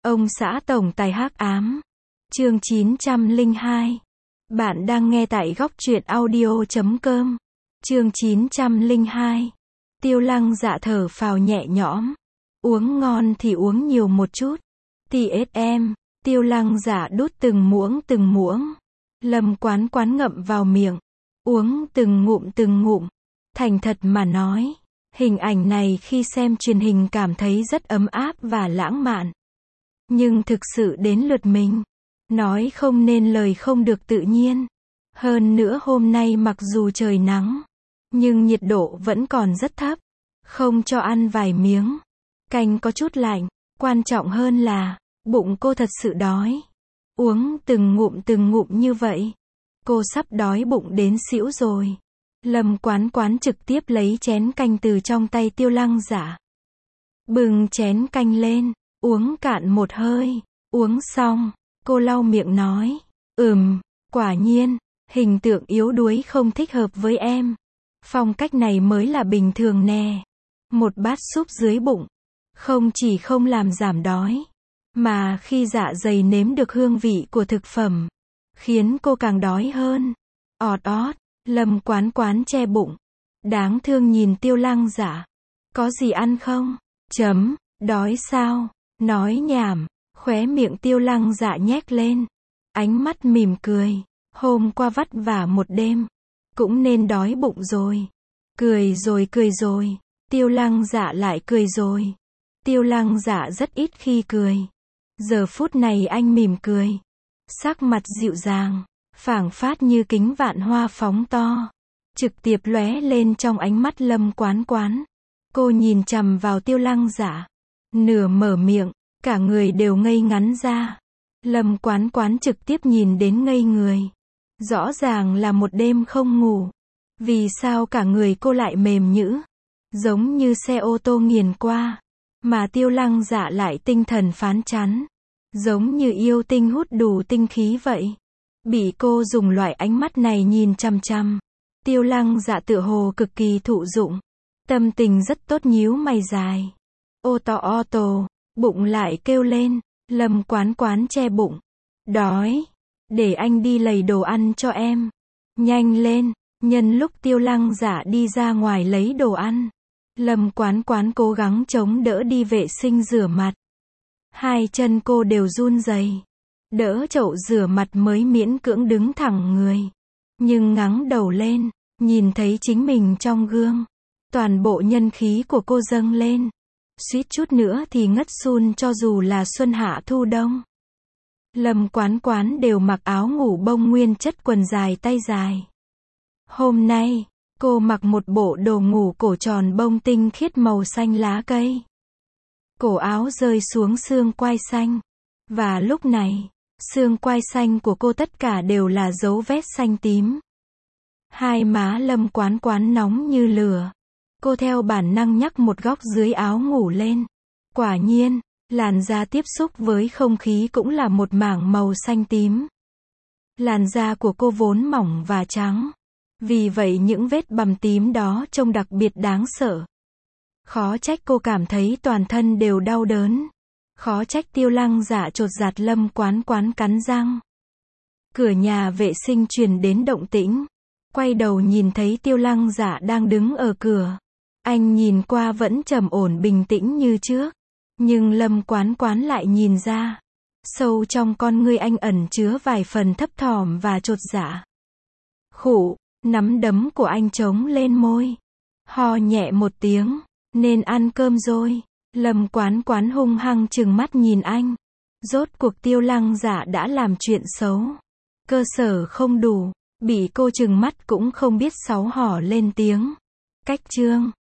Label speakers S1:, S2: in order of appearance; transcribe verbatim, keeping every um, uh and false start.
S1: Ông xã tổng tài hắc ám. Chương chín trăm lẻ hai. Bạn đang nghe tại góc truyện audio chấm com. Chương chín trăm lẻ hai. Tiêu Lăng Dạ thở phào nhẹ nhõm. Uống ngon thì uống nhiều một chút. tê ét em, Tiêu Lăng Dạ đút từng muỗng từng muỗng. Lâm Quán Quán ngậm vào miệng. Uống từng ngụm từng ngụm. Thành thật mà nói, hình ảnh này khi xem truyền hình cảm thấy rất ấm áp và lãng mạn. Nhưng thực sự đến lượt mình, nói không nên lời không được tự nhiên. Hơn nữa hôm nay mặc dù trời nắng, nhưng nhiệt độ vẫn còn rất thấp. Không cho ăn vài miếng. Canh có chút lạnh. Quan trọng hơn là, bụng cô thật sự đói. Uống từng ngụm từng ngụm như vậy, cô sắp đói bụng đến xỉu rồi. Lâm Quán Quán trực tiếp lấy chén canh từ trong tay Tiêu Lăng Dạ. Bưng chén canh lên, uống cạn một hơi. Uống xong, cô lau miệng nói, ừm, quả nhiên, hình tượng yếu đuối không thích hợp với em. Phong cách này mới là bình thường nè. Một bát súp dưới bụng, không chỉ không làm giảm đói, mà khi dạ dày nếm được hương vị của thực phẩm, khiến cô càng đói hơn. Ọt ót, Lâm Quán Quán che bụng. Đáng thương nhìn Tiêu Lăng Dạ. Có gì ăn không? Chấm, đói sao? Nói nhảm. Khóe miệng Tiêu Lăng Dạ nhếch lên. Ánh mắt mỉm cười. Hôm qua vất vả một đêm, cũng nên đói bụng rồi. Cười rồi cười rồi. Tiêu Lăng Dạ lại cười rồi. Tiêu Lăng Dạ rất ít khi cười. Giờ phút này anh mỉm cười. Sắc mặt dịu dàng, phảng phát như kính vạn hoa phóng to, trực tiếp lóe lên trong ánh mắt Lâm Quán Quán. Cô nhìn chằm vào Tiêu Lăng Dạ, nửa mở miệng, cả người đều ngây ngắn ra. Lâm Quán Quán trực tiếp nhìn đến ngây người. Rõ ràng là một đêm không ngủ. Vì sao cả người cô lại mềm nhũn, giống như xe ô tô nghiền qua, mà Tiêu Lăng Dạ lại tinh thần phán chắn, giống như yêu tinh hút đủ tinh khí vậy. Bị cô dùng loại ánh mắt này nhìn chằm chằm, Tiêu Lăng Dạ tựa hồ cực kỳ thụ dụng, tâm tình rất tốt nhíu mày dài. Ô tô ô tô, bụng lại kêu lên. Lâm Quán Quán che bụng. Đói, để anh đi lầy đồ ăn cho em. Nhanh lên. Nhân lúc Tiêu Lăng Dạ đi ra ngoài lấy đồ ăn, Lâm Quán Quán cố gắng chống đỡ đi vệ sinh rửa mặt. Hai chân cô đều run rẩy, đỡ chậu rửa mặt mới miễn cưỡng đứng thẳng người. Nhưng ngẩng đầu lên, nhìn thấy chính mình trong gương, toàn bộ nhân khí của cô dâng lên. Suýt chút nữa thì ngất sun cho dù là xuân hạ thu đông. Lâm Quán Quán đều mặc áo ngủ bông nguyên chất quần dài tay dài. Hôm nay, cô mặc một bộ đồ ngủ cổ tròn bông tinh khiết màu xanh lá cây. Cổ áo rơi xuống xương quai xanh. Và lúc này, xương quai xanh của cô tất cả đều là dấu vết xanh tím. Hai má Lâm Quán Quán nóng như lửa. Cô theo bản năng nhắc một góc dưới áo ngủ lên. Quả nhiên, làn da tiếp xúc với không khí cũng là một mảng màu xanh tím. Làn da của cô vốn mỏng và trắng. Vì vậy những vết bầm tím đó trông đặc biệt đáng sợ. Khó trách cô cảm thấy toàn thân đều đau đớn. Khó trách Tiêu Lăng Dạ chột dạ. Lâm Quán Quán cắn răng. Cửa nhà vệ sinh truyền đến động tĩnh. Quay đầu nhìn thấy Tiêu Lăng Dạ đang đứng ở cửa. Anh nhìn qua vẫn trầm ổn bình tĩnh như trước. Nhưng Lâm Quán Quán lại nhìn ra, sâu trong con ngươi anh ẩn chứa vài phần thấp thỏm và chột dạ. Khụ, nắm đấm của anh chống lên môi. Ho nhẹ một tiếng, nên ăn cơm rồi. Lâm Quán Quán hung hăng trừng mắt nhìn anh. Rốt cuộc Tiêu Lăng Dạ đã làm chuyện xấu. Cơ sở không đủ, bị cô trừng mắt cũng không biết xấu hổ lên tiếng. Cách chương.